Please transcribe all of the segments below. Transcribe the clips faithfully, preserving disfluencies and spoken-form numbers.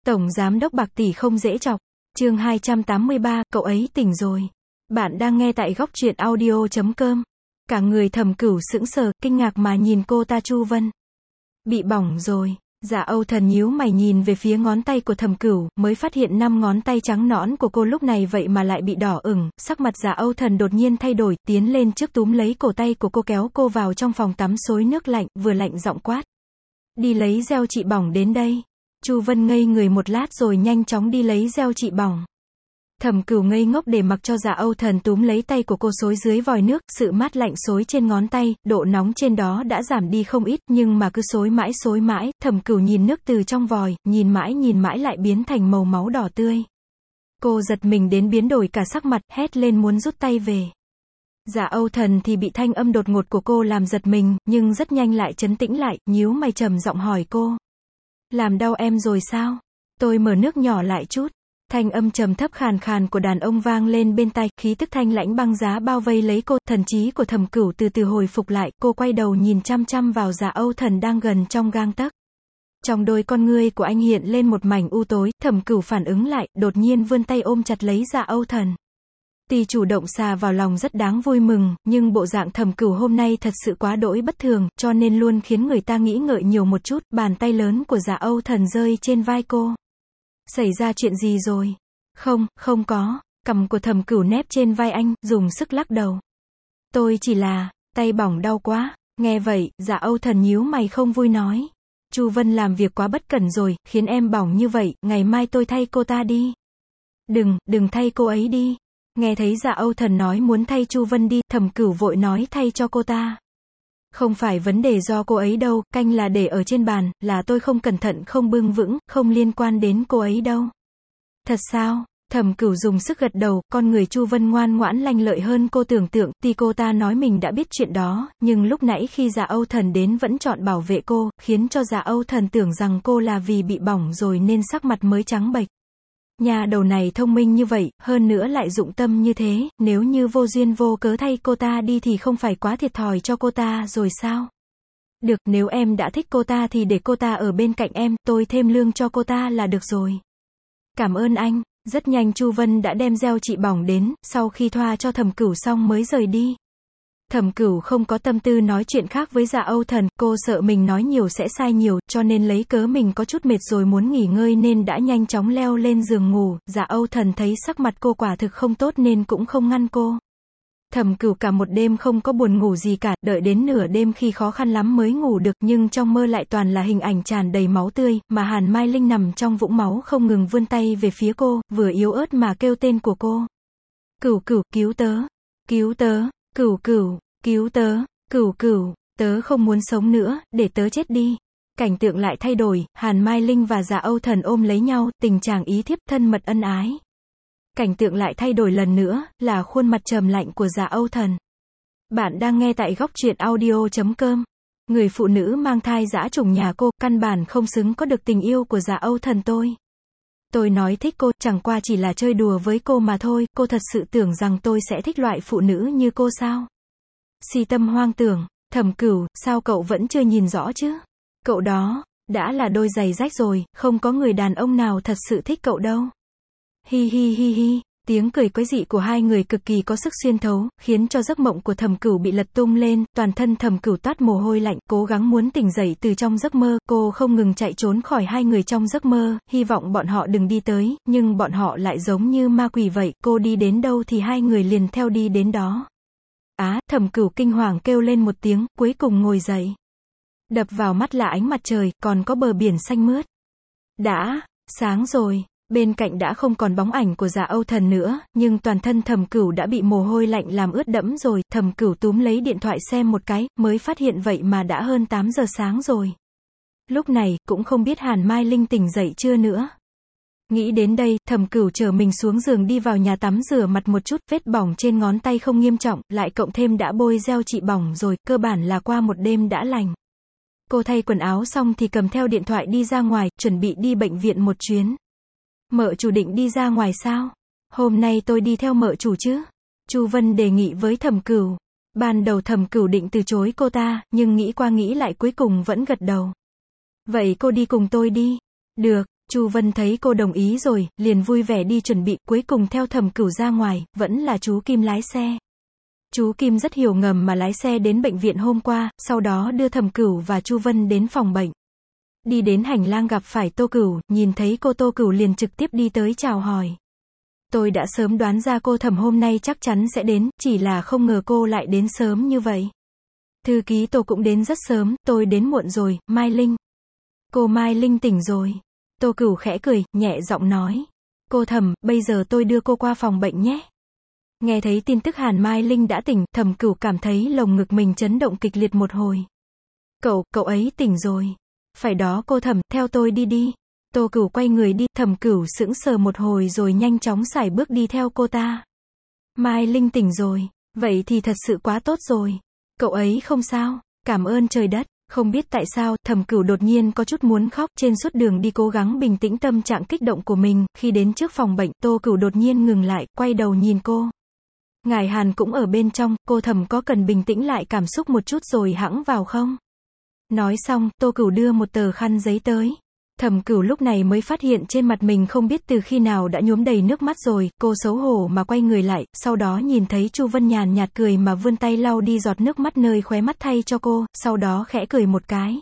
Tổng giám đốc bạc tỷ không dễ chọc. Chương hai trăm tám mươi ba, cậu ấy tỉnh rồi. Bạn đang nghe tại góc truyện audio chấm com. Cả người Thẩm Cửu sững sờ, kinh ngạc mà nhìn cô ta. Chu Vân bị bỏng rồi. Dạ Âu Thần nhíu mày nhìn về phía ngón tay của Thẩm Cửu, mới phát hiện năm ngón tay trắng nõn của cô lúc này vậy mà lại bị đỏ ửng, sắc mặt Dạ Âu Thần đột nhiên thay đổi, tiến lên trước túm lấy cổ tay của cô kéo cô vào trong phòng tắm xối nước lạnh, vừa lạnh giọng quát. Đi lấy gel trị bỏng đến đây. Chu Vân ngây người một lát rồi nhanh chóng đi lấy gel trị bỏng. Thẩm Cửu ngây ngốc để mặc cho Dạ Âu Thần túm lấy tay của cô xối dưới vòi nước, sự mát lạnh xối trên ngón tay, độ nóng trên đó đã giảm đi không ít, nhưng mà cứ xối mãi xối mãi, Thẩm Cửu nhìn nước từ trong vòi, nhìn mãi nhìn mãi lại biến thành màu máu đỏ tươi. Cô giật mình đến biến đổi cả sắc mặt, hét lên muốn rút tay về. Dạ Âu Thần thì bị thanh âm đột ngột của cô làm giật mình, nhưng rất nhanh lại trấn tĩnh lại, nhíu mày trầm giọng hỏi cô. Làm đau em rồi sao? Tôi mở nước nhỏ lại chút. Thanh âm trầm thấp khàn khàn của đàn ông vang lên bên tai, khí tức thanh lãnh băng giá bao vây lấy cô, thần trí của Thẩm Cửu từ từ hồi phục lại, cô quay đầu nhìn chăm chăm vào Dạ Âu Thần đang gần trong gang tấc. Trong đôi con ngươi của anh hiện lên một mảnh u tối, Thẩm Cửu phản ứng lại, đột nhiên vươn tay ôm chặt lấy Dạ Âu Thần. Tuy chủ động xà vào lòng rất đáng vui mừng, nhưng bộ dạng Thẩm Cửu hôm nay thật sự quá đỗi bất thường, cho nên luôn khiến người ta nghĩ ngợi nhiều một chút. Bàn tay lớn của Dạ Âu Thần rơi trên vai cô. Xảy ra chuyện gì rồi? Không, không có. Cằm của Thẩm Cửu nép trên vai anh, dùng sức lắc đầu. Tôi chỉ là, tay bỏng đau quá. Nghe vậy, Dạ Âu Thần nhíu mày không vui nói. Chu Vân làm việc quá bất cẩn rồi, khiến em bỏng như vậy, ngày mai tôi thay cô ta đi. Đừng, đừng thay cô ấy đi. Nghe thấy Dạ Âu Thần nói muốn thay Chu Vân đi, Thẩm Cửu vội nói thay cho cô ta. Không phải vấn đề do cô ấy đâu, canh là để ở trên bàn, là tôi không cẩn thận không bưng vững, không liên quan đến cô ấy đâu. Thật sao? Thẩm Cửu dùng sức gật đầu, con người Chu Vân ngoan ngoãn lanh lợi hơn cô tưởng tượng, tuy cô ta nói mình đã biết chuyện đó, nhưng lúc nãy khi Dạ Âu Thần đến vẫn chọn bảo vệ cô, khiến cho Dạ Âu Thần tưởng rằng cô là vì bị bỏng rồi nên sắc mặt mới trắng bệch. Nhà đầu này thông minh như vậy, hơn nữa lại dụng tâm như thế, nếu như vô duyên vô cớ thay cô ta đi thì không phải quá thiệt thòi cho cô ta rồi sao? Được, nếu em đã thích cô ta thì để cô ta ở bên cạnh em, tôi thêm lương cho cô ta là được rồi. Cảm ơn anh. Rất nhanh Chu Vân đã đem gel trị bỏng đến, sau khi thoa cho Thẩm Cửu xong mới rời đi. Thẩm Cửu không có tâm tư nói chuyện khác với Dạ Âu Thần, cô sợ mình nói nhiều sẽ sai nhiều, cho nên lấy cớ mình có chút mệt rồi muốn nghỉ ngơi nên đã nhanh chóng leo lên giường ngủ. Dạ Âu Thần thấy sắc mặt cô quả thực không tốt nên cũng không ngăn cô. Thẩm Cửu cả một đêm không có buồn ngủ gì cả, đợi đến nửa đêm khi khó khăn lắm mới ngủ được, nhưng trong mơ lại toàn là hình ảnh tràn đầy máu tươi, mà Hàn Mai Linh nằm trong vũng máu không ngừng vươn tay về phía cô, vừa yếu ớt mà kêu tên của cô. Cửu Cửu, cứu tớ, cứu tớ. Cửu Cửu, cứu tớ, Cửu Cửu, tớ không muốn sống nữa, để tớ chết đi. Cảnh tượng lại thay đổi, Hàn Mai Linh và Dạ Âu Thần ôm lấy nhau, tình trạng ý thiếp thân mật ân ái. Cảnh tượng lại thay đổi lần nữa, là khuôn mặt trầm lạnh của Dạ Âu Thần. Bạn đang nghe tại góc truyện audio chấm com. Người phụ nữ mang thai dã trùng nhà cô, căn bản không xứng có được tình yêu của Dạ Âu Thần tôi. Tôi nói thích cô, chẳng qua chỉ là chơi đùa với cô mà thôi, cô thật sự tưởng rằng tôi sẽ thích loại phụ nữ như cô sao? Si tâm hoang tưởng. Thẩm Cửu, sao cậu vẫn chưa nhìn rõ chứ? Cậu đó, đã là đôi giày rách rồi, không có người đàn ông nào thật sự thích cậu đâu. Hi hi hi hi, tiếng cười quái dị của hai người cực kỳ có sức xuyên thấu, khiến cho giấc mộng của Thẩm Cửu bị lật tung lên, toàn thân Thẩm Cửu toát mồ hôi lạnh, cố gắng muốn tỉnh dậy từ trong giấc mơ, cô không ngừng chạy trốn khỏi hai người trong giấc mơ, hy vọng bọn họ đừng đi tới, nhưng bọn họ lại giống như ma quỷ vậy, cô đi đến đâu thì hai người liền theo đi đến đó. Á, Thẩm Cửu kinh hoàng kêu lên một tiếng, cuối cùng ngồi dậy. Đập vào mắt là ánh mặt trời, còn có bờ biển xanh mướt. Đã, sáng rồi. Bên cạnh đã không còn bóng ảnh của Dạ Âu Thần nữa, nhưng toàn thân Thẩm Cửu đã bị mồ hôi lạnh làm ướt đẫm rồi, Thẩm Cửu túm lấy điện thoại xem một cái, mới phát hiện vậy mà đã hơn tám giờ sáng rồi. Lúc này, cũng không biết Hàn Mai Linh tỉnh dậy chưa nữa. Nghĩ đến đây, Thẩm Cửu chở mình xuống giường đi vào nhà tắm rửa mặt một chút, vết bỏng trên ngón tay không nghiêm trọng, lại cộng thêm đã bôi gel trị bỏng rồi, cơ bản là qua một đêm đã lành. Cô thay quần áo xong thì cầm theo điện thoại đi ra ngoài, chuẩn bị đi bệnh viện một chuyến. Mợ chủ định đi ra ngoài sao? Hôm nay tôi đi theo mợ chủ chứ? Chu Vân đề nghị với Thẩm Cửu. Ban đầu Thẩm Cửu định từ chối cô ta, nhưng nghĩ qua nghĩ lại cuối cùng vẫn gật đầu. Vậy cô đi cùng tôi đi. Được. Chu Vân thấy cô đồng ý rồi, liền vui vẻ đi chuẩn bị, cuối cùng theo Thẩm Cửu ra ngoài, vẫn là chú Kim lái xe. Chú Kim rất hiểu ngầm mà lái xe đến bệnh viện hôm qua, sau đó đưa Thẩm Cửu và Chu Vân đến phòng bệnh. Đi đến hành lang gặp phải Tô Cửu, nhìn thấy cô Tô Cửu liền trực tiếp đi tới chào hỏi. Tôi đã sớm đoán ra cô Thẩm hôm nay chắc chắn sẽ đến, chỉ là không ngờ cô lại đến sớm như vậy. Thư ký Tô cũng đến rất sớm, tôi đến muộn rồi, Mai Linh. Cô Mai Linh tỉnh rồi. Tô Cửu khẽ cười, nhẹ giọng nói. Cô Thẩm, bây giờ tôi đưa cô qua phòng bệnh nhé. Nghe thấy tin tức Hàn Mai Linh đã tỉnh, Thẩm Cửu cảm thấy lồng ngực mình chấn động kịch liệt một hồi. Cậu, cậu ấy tỉnh rồi. Phải đó cô Thẩm, theo tôi đi đi. Tô Cửu quay người đi, Thẩm Cửu sững sờ một hồi rồi nhanh chóng sải bước đi theo cô ta. Mai Linh tỉnh rồi, vậy thì thật sự quá tốt rồi. Cậu ấy không sao, cảm ơn trời đất. Không biết tại sao, Thẩm Cửu đột nhiên có chút muốn khóc, trên suốt đường đi cố gắng bình tĩnh tâm trạng kích động của mình, khi đến trước phòng bệnh, Tô Cửu đột nhiên ngừng lại, quay đầu nhìn cô. Ngài Hàn cũng ở bên trong, cô Thẩm có cần bình tĩnh lại cảm xúc một chút rồi hẵng vào không? Nói xong, Tô Cửu đưa một tờ khăn giấy tới. Thẩm Cửu lúc này mới phát hiện trên mặt mình không biết từ khi nào đã nhuốm đầy nước mắt rồi, cô xấu hổ mà quay người lại, sau đó nhìn thấy Chu Vân nhàn nhạt cười mà vươn tay lau đi giọt nước mắt nơi khóe mắt thay cho cô, sau đó khẽ cười một cái.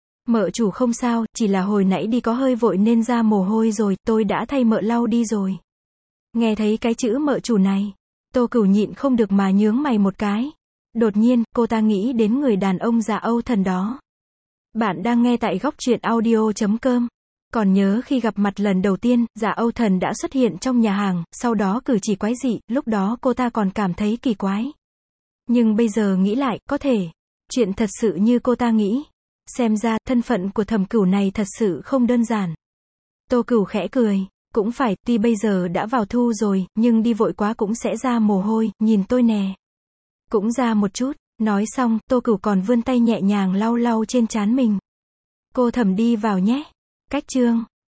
Mợ chủ không sao, chỉ là hồi nãy đi có hơi vội nên ra mồ hôi rồi, tôi đã thay mợ lau đi rồi. Nghe thấy cái chữ mợ chủ này, Tô Cửu nhịn không được mà nhướng mày một cái. Đột nhiên, cô ta nghĩ đến người đàn ông Dạ Âu Thần đó. Bạn đang nghe tại góc truyện audio chấm com. Còn nhớ khi gặp mặt lần đầu tiên, Dạ Âu Thần đã xuất hiện trong nhà hàng, sau đó cử chỉ quái dị, lúc đó cô ta còn cảm thấy kỳ quái. Nhưng bây giờ nghĩ lại, có thể, chuyện thật sự như cô ta nghĩ. Xem ra, thân phận của Thẩm Cửu này thật sự không đơn giản. Tô Cửu khẽ cười, cũng phải, tuy bây giờ đã vào thu rồi, nhưng đi vội quá cũng sẽ ra mồ hôi, nhìn tôi nè. Cũng ra một chút. Nói xong, Tô Cửu còn vươn tay nhẹ nhàng lau lau trên trán mình. Cô Thẩm đi vào nhé. Cách chương